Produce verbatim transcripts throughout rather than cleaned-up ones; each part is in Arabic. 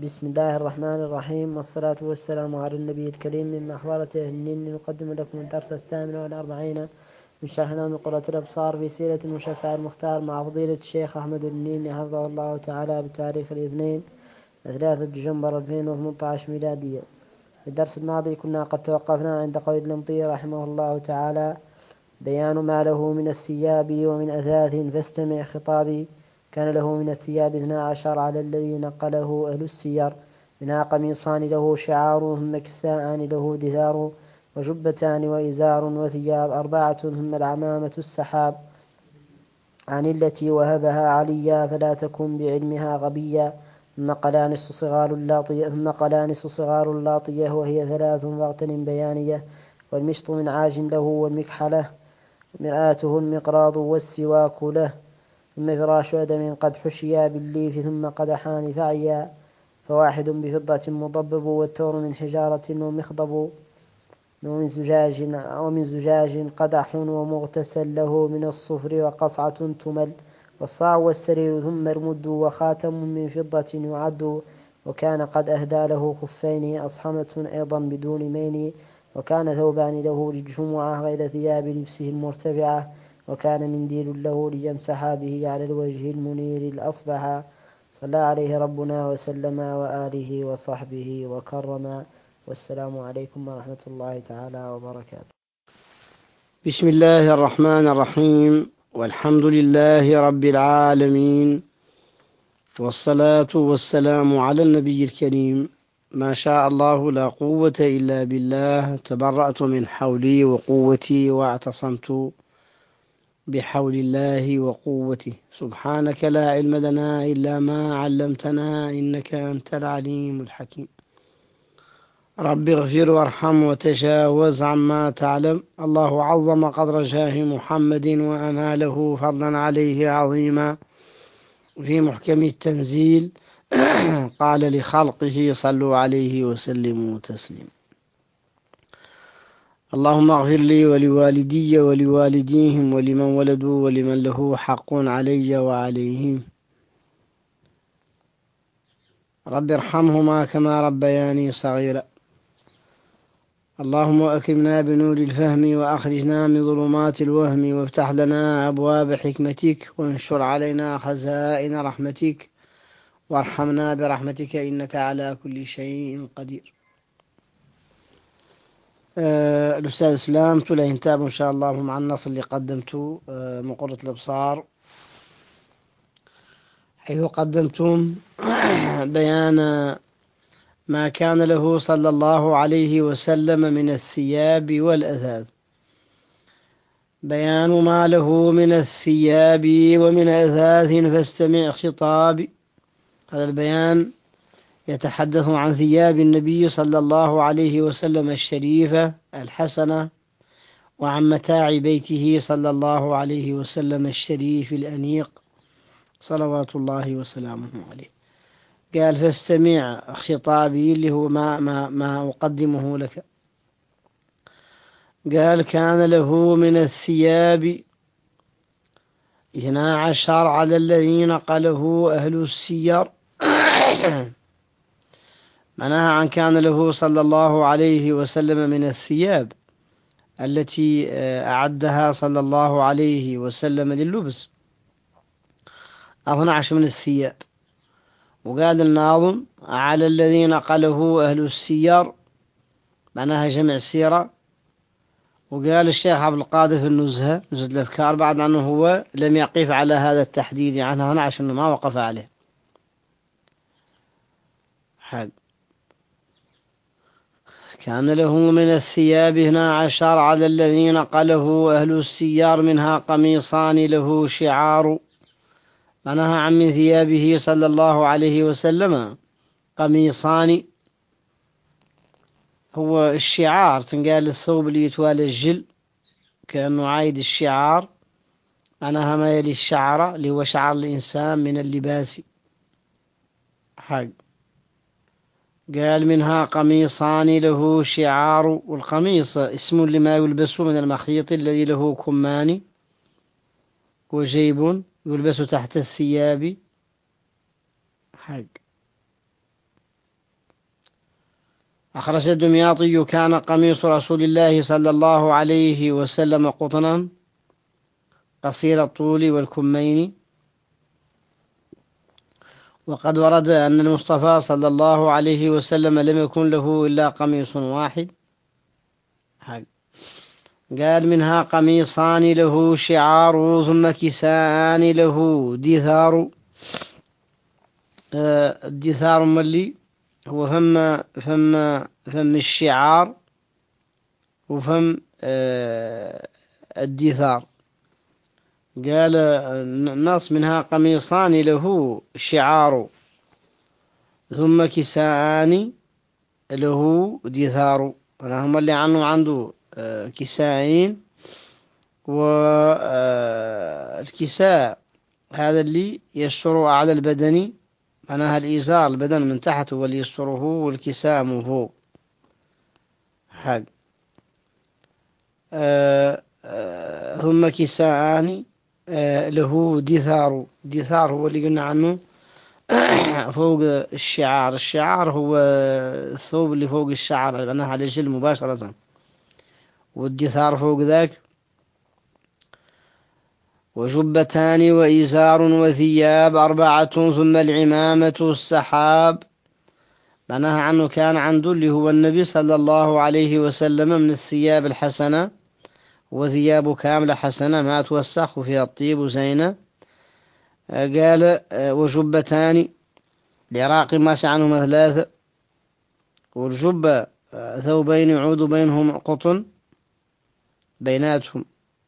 بسم الله الرحمن الرحيم، والصلاة والسلام على النبي الكريم. من محضرة أهل النين نقدم لكم الدرس الثامن والأربعين من شرحنا من قرة الأبصار في سيرة المشفع المختار مع فضيلة الشيخ أحمد النيني حفظه الله تعالى بتاريخ الاثنين ثلاثة دجنبر ألفين وثمانية عشر ميلادية. في الدرس الماضي كنا قد توقفنا عند قول اللمطي رحمه الله تعالى: بيان ما له من الثياب ومن أثاث فاستمع خطابي. كان له من الثياب اثنا عشر على الذي نقله أهل السير، منها قميصان له شعار، ثم كساءان له دثار، وجبتان وإزار، وثياب أربعة، ثم العمامة السحاب عن التي وهبها عليا، فلا تكن بعلمها غبيا. ثم قلانس صغار اللاطية ثم قلانس صغار اللاطية وهي ثلاث فاغتنم بيانية. والمشط من عاج له، والمكحلة مرآته المقراض والسواك له. ثم فراش أدم قد حشيا بالليف، ثم قدحان فعيا، فواحد بفضة مضبب، والتور من حجارة ومخضب، ومن زجاج ومن زجاج قدح ومغتسل له من الصفر، وقصعة تمل، والصاع والسرير. ثم المد وخاتم من فضة يعد، وكان قد أهدى له خفين أصحمة أيضا بدون مين، وكان ثوبان له للجمعة غير ثياب لبسه المرتفعة، وكان منديل له ليمسح به على الوجه المنير الأصبح. صلى عليه ربنا وسلم وآله وصحبه وكرم، والسلام عليكم ورحمة الله تعالى وبركاته. بسم الله الرحمن الرحيم، والحمد لله رب العالمين، والصلاة والسلام على النبي الكريم. ما شاء الله لا قوة إلا بالله. تبرأت من حولي وقوتي واعتصمت بحول الله وقوته. سبحانك لا علم لنا إلا ما علمتنا، إنك أنت العليم الحكيم. رب اغفر وارحم وتجاوز عما تعلم. الله عظم قدر جاه محمد وأناله فضلا عليه عظيما في محكم التنزيل. قال لخلقه: صلوا عليه وسلموا تسليما. اللهم اغفر لي ولوالدي ولوالديهم ولمن ولدوا ولمن له حق علي وعليهم. رب ارحمهما كما ربياني صغيرا. اللهم أكرمنا بنور الفهم، وأخرجنا من ظلمات الوهم، وافتح لنا أبواب حكمتك، وانشر علينا خزائن رحمتك، وارحمنا برحمتك إنك على كل شيء قدير. أه الأستاذ إسلام تلاه انتاب إن شاء الله مع النص اللي قدمته أه من قرة الأبصار، حيث قدمتم بيان ما كان له صلى الله عليه وسلم من الثياب والأثاث. بيان ما له من الثياب ومن أثاث فاستمع خطابي. هذا البيان يتحدث عن ثياب النبي صلى الله عليه وسلم الشريفة الحسنة، وعن متاع بيته صلى الله عليه وسلم الشريف الأنيق صلوات الله وسلامه عليه. قال: فاستمع خطابي، اللي هو ما, ما, ما أقدمه لك. قال: كان له من الثياب اثنا عشر على الذي نقله أهل السير. معناها عن كان له صلى الله عليه وسلم من الثياب التي أعدها صلى الله عليه وسلم لللبس اثنا عشر من الثياب. وقال الناظم: على الذي نقله أهل السير، معناها جمع السيرة. وقال الشيخ عبد القادر في النزهة نزهة الأفكار بعد أنه هو لم يقف على هذا التحديد عنه هنا عشان ما وقف عليه حق. كان له من الثياب اثنا عشر على الذين نقله أهل السيار، منها قميصان له شعار. معناها عن من ثيابه صلى الله عليه وسلم قميصان، هو الشعار تنقال الثوب اللي يتوالى الجل كأنه عايد الشعار، معناها ما يلي الشعر اللي هو شعر الإنسان من اللباس حق. قال: منها قميصان له شعار. والقميص اسم لما يلبس من المخيط الذي له كمان وجيب يلبس تحت الثياب حق. أخرج الدمياطي: كان قميص رسول الله صلى الله عليه وسلم قطنا قصير الطول والكمين. وقد ورد أن المصطفى صلى الله عليه وسلم لم يكن له إلا قميص واحد. قال: منها قميصان له شعار، ثم كساءان له دثار. آه الدثار ملي هو فم فم فم الشعار وفم آه الدثار. قال النص: منها قميصان له شعار ثم كساءان له دثار. هم اللي عنه عنده كسائين، والكساء هذا اللي يستر أعلى البدن، معناها الإزار البدن من تحت هو اللي يستره، والكساء من فوق حق. ثم كساءان له دثار. دثار هو اللي قلنا عنه فوق الشعار. الشعار هو الثوب اللي فوق الشعر، معناها على الجلد مباشرة، والدثار فوق ذاك. وجبتان وإزار وثياب أربعة، ثم العمامة السحاب. معناها عنه كان عنده اللي هو النبي صلى الله عليه وسلم من الثياب الحسنة، وثيابه كاملة حسنة ما توسخ وفيها الطيب وزينة. قال: وجبتان العراقي ماشي عنهم ثلاثة. والجبة ثوبين يعود بينهم قطن بيناتهم.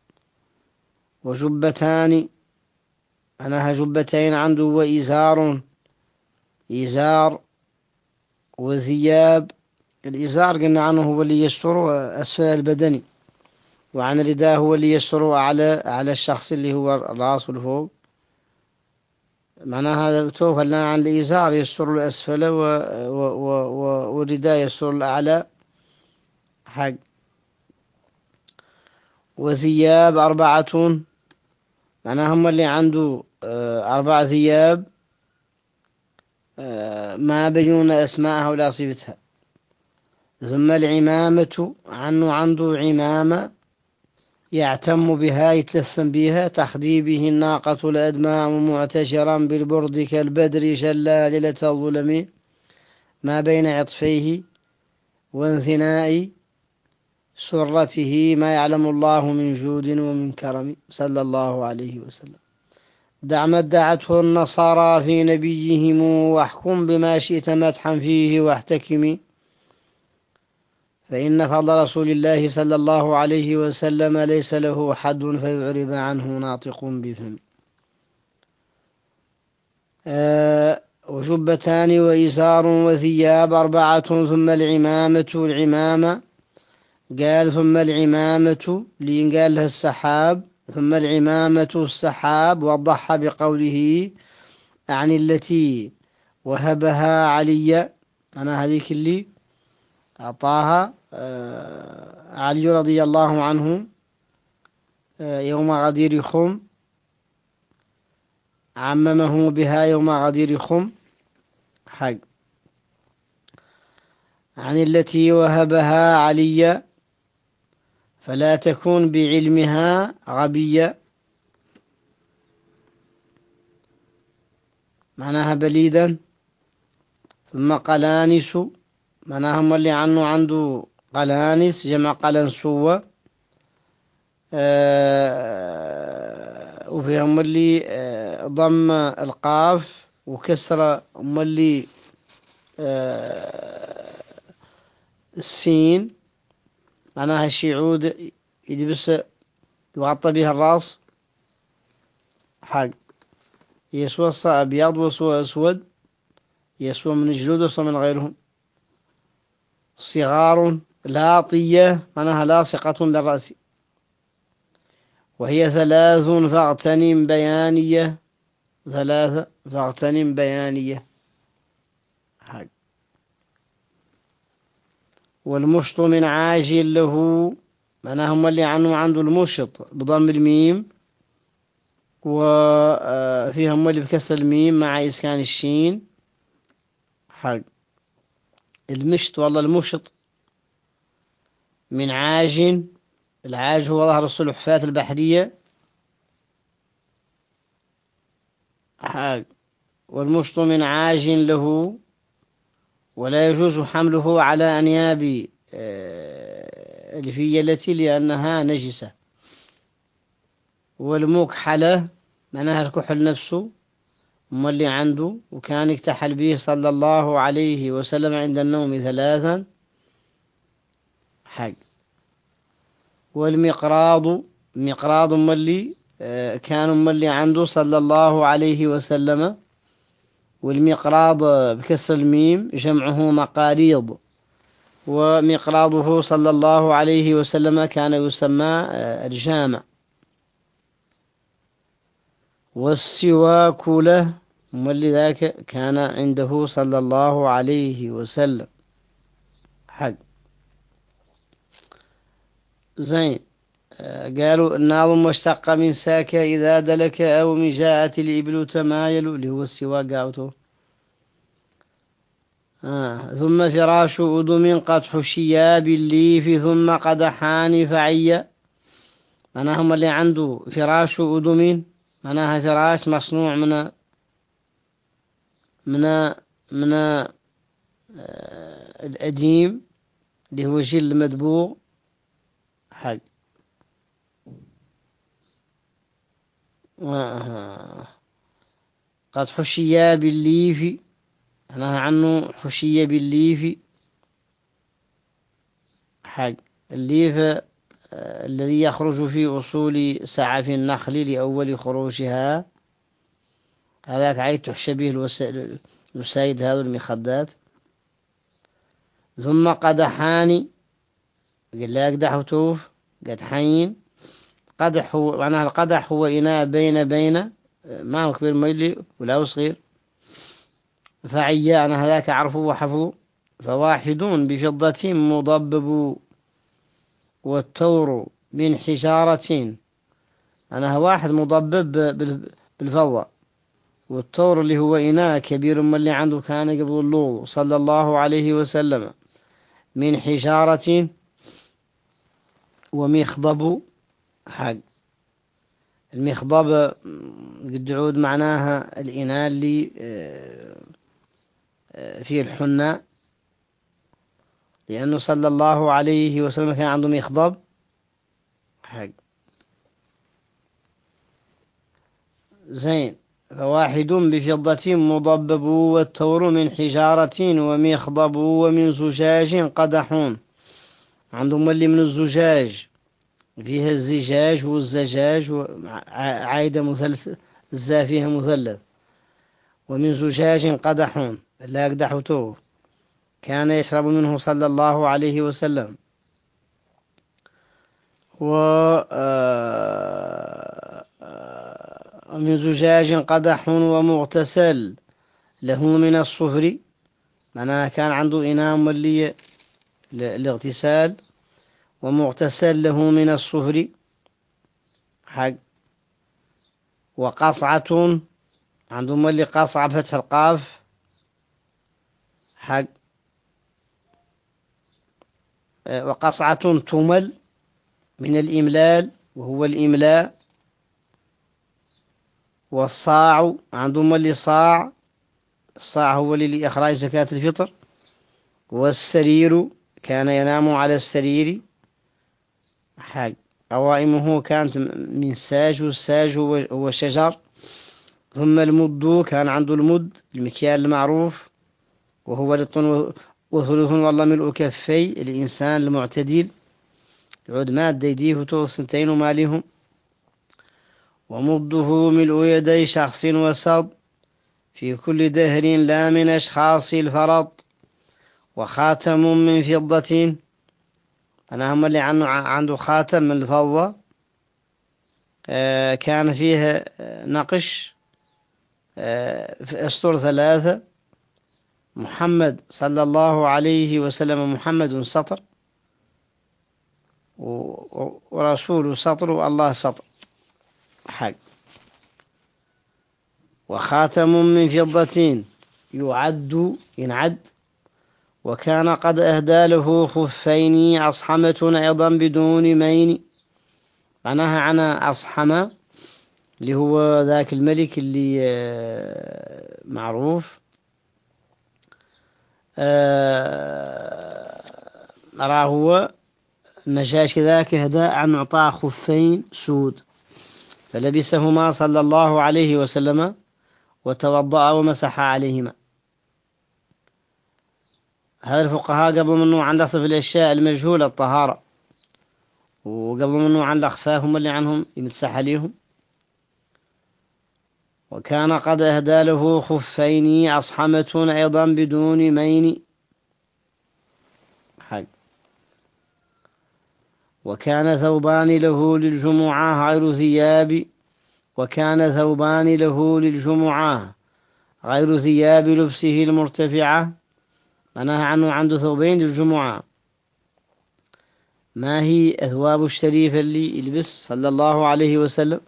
وجبتان معناها جبتين عنده، وإزار إزار وثياب. الإزار قلنا عنه هو اللي يستر أسفل البدن، وعن الرداء هو اللي يستر على على الشخص اللي هو الرأس والفوق. معناها هذا توفى لنا عن الإزار يستر الأسفل، والرداء يستر الأعلى حق. وثياب أربعة، معناها هم اللي عنده أربع ثياب ما بينون أسماءها ولا صفتها. ثم العمامة عنه عنده عمامة يعتم بها يتلثم بها، تخدي به الناقة الأدماء معتشرا بالبرد كالبدر شلا ليلة الظلم، ما بين عطفيه وانثناء سرته، ما يعلم الله من جود ومن كرم صلى الله عليه وسلم. دع ما ادعته النصارى في نبيهم، واحكم بما شئت مدحا فيه واحتكم، فإن فضل رسول الله صلى الله عليه وسلم ليس له حد، فيعرب عنه ناطق بفم. أه وجبتان وإزار وثياب أربعة، ثم العمامة العمامة. قال: ثم العمامة لين قال لها السحاب، ثم العمامة السحاب. وضحها بقوله: عن التي وهبها علي، أنا هذيك اللي أعطاها علي رضي الله عنه يوم غدير خم، عممه بها يوم غدير خم حق. عن التي وهبها علي، فلا تكون بعلمها غبية، معناها بليدا. ثم قلانس، معناها هم اللي عنه عنده قلانس جمع قلنسوة، أه وفيهم اللي أه ضم القاف وكسر، هم اللي أه السين، معناها الشعود يلبس يغطى بها الرأس حق. يسوى أبيض وسوى أسود، يسوى من الجلود وسوى من غيرهم. صغار لاطية، معناها لاصقة للرأس. وهي ثلاث فاغتنم بيانية، ثلاثة فاغتنم بيانية حق. والمشط من عاجل له، معناها هم اللي عنه عنده المشط بضم الميم، وفيهم اللي بكسر الميم مع إسكان الشين حق. المشط والله المشط من عاج، العاج هو ظهر السلحفاة البحرية، حاج، والمشط من عاج له، ولا يجوز حمله على أنياب الفيلة لأنها نجسة. والمكحلة معناها الكحل نفسه ما اللي عنده، وكان يكتحل به صلى الله عليه وسلم عند النوم ثلاثا، حق. والمقراض، مقراض ملي كان ملي عنده صلى الله عليه وسلم، والمقراض بكسر الميم جمعه مقاريض، ومقراضه صلى الله عليه وسلم كان يسمى الجامع. والسواك له ملي ذاك كان عنده صلى الله عليه وسلم، حق. زين. قالوا الناظم واشتق من ساك إذا دلك أو من جاءت الإبل تمايل، اللي هو السواك قاوته. آه. ثم فراش أدم قدح شياب الليف ثم قدحان فعيا، معناها هم اللي عنده فراش أدم، معناها فراش مصنوع من من من آه الأديم اللي هو جل مدبوغ، حق. آه. قد حشيا بالليف، معناها عنه حشية بالليف، حق. الليف آه الذي يخرج في أصول سعف النخل لأول خروجها، هذاك عيد تحشى به الوسائد هذا المخدات. ثم قدحان، قال لا يقدح وتوف قدحين. قدح هو معناها القدح هو إناء بين بين ما هو كبير ميلي ولا صغير. فعيا أنا هذاك أعرفه وحفظه. فواحدون بفضة مضبب والتور من حجارة، أنا واحد مضبب بالفضة، والتور اللي هو إناء كبير من اللي عنده كان قبل اللوض صلى الله عليه وسلم، من حجارة. ومخضب، حق. المخضب قد عود معناها الإناء اللي فيه الحناء، لأنه صلى الله عليه وسلم كان عنده مخضب، حق. زين. فواحد بفضة مضبب والتور من حجارة ومخضب ومن زجاج قدحون، عندهم اللي من الزجاج فيها الزجاج والزجاج عايدة مثلث، الزا فيها مثلث. ومن زجاج قدحون لا يقدحته كان يشرب منه صلى الله عليه وسلم. ومن زجاج قدح ومغتسل له من الصفر، معناها كان عنده إناء ملي الاغتسال، ومغتسل له من الصفر، حق. وقصعة عنده ملي قصعة فتح القاف، حق. وقصعة تمل من الإملال وهو الإملاء. والصاع عنده ملي صاع، الصاع هو لإخراج زكاة الفطر. والسرير كان ينام على السرير، حق. قوائمه كانت من ساج، والساج هو شجر. ثم المد كان عنده المد المكيال المعروف وهو لطن وثلث والله ملء كفي الإنسان المعتدل، يعود ماد يديه وتوص سنتين ومالهم. ومده ملء يدي شخص وسط في كل دهر لا من أشخاص الفرط. وخاتم من فضة، أنا هم اللي عنده, عنده خاتم من الفضة كان فيه نقش في أسطر ثلاثة، محمد صلى الله عليه وسلم محمد سطر، ورسول سطر، والله سطر، حق. وخاتم من فضة يعد ينعد، وكان قد أهدى له خفين أصحمة أيضا بدون مين. معناها عن أصحمة اللي هو ذاك الملك اللي معروف، أراه هو النجاشي ذاك هداء عن أعطاه خفين سود فلبسهما صلى الله عليه وسلم وتوضأ ومسح عليهما. هذا الفقهاء قبل منه عن لصف الأشياء المجهولة الطهارة، وقبل منه عن الأخفاء هم اللي عنهم يمسح عليهم. وكان قد أهدى له خفين أصحمة أيضا بدون مين حق. وكان ثوبان له للجمعة غير ثياب وكان ثوبان له للجمعة غير ثياب لبسه المرتفعة. معناها عنه عنده ثوبين للجمعة. ما هي أثواب الشريفة اللي يلبس صلى الله عليه وسلم؟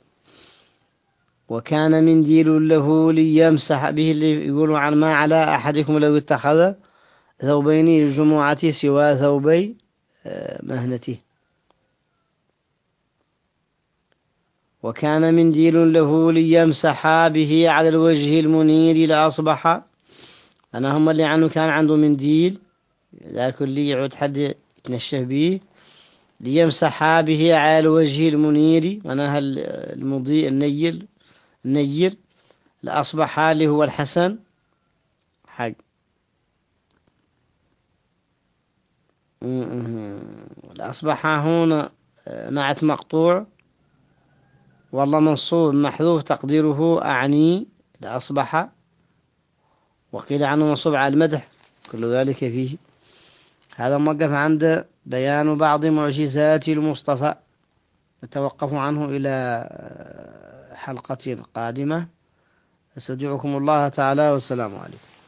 وكان منديل له ليمسح به، اللي يقولوا عن ما على أحدكم لو اتخذ ثوبين للجمعة سوى ثوبي مهنته. وكان منديل له ليمسح به على الوجه المنير لأصبح. أنا هم اللي عنه كان عنده منديل ذاك اللي يعود حد يتنشه به ليمسح به على الوجه المنير، معناها المضيء النير النير لأصبح اللي هو الحسن حق. لأصبح هنا نعت مقطوع والله منصوب محذوف تقديره أعني لأصبح، وقيل عنه منصوب على المدح، كل ذلك فيه. هذا موقف عند بيان بعض معجزات المصطفى، نتوقف عنه إلى حلقة قادمة. أستودعكم الله تعالى والسلام عليكم.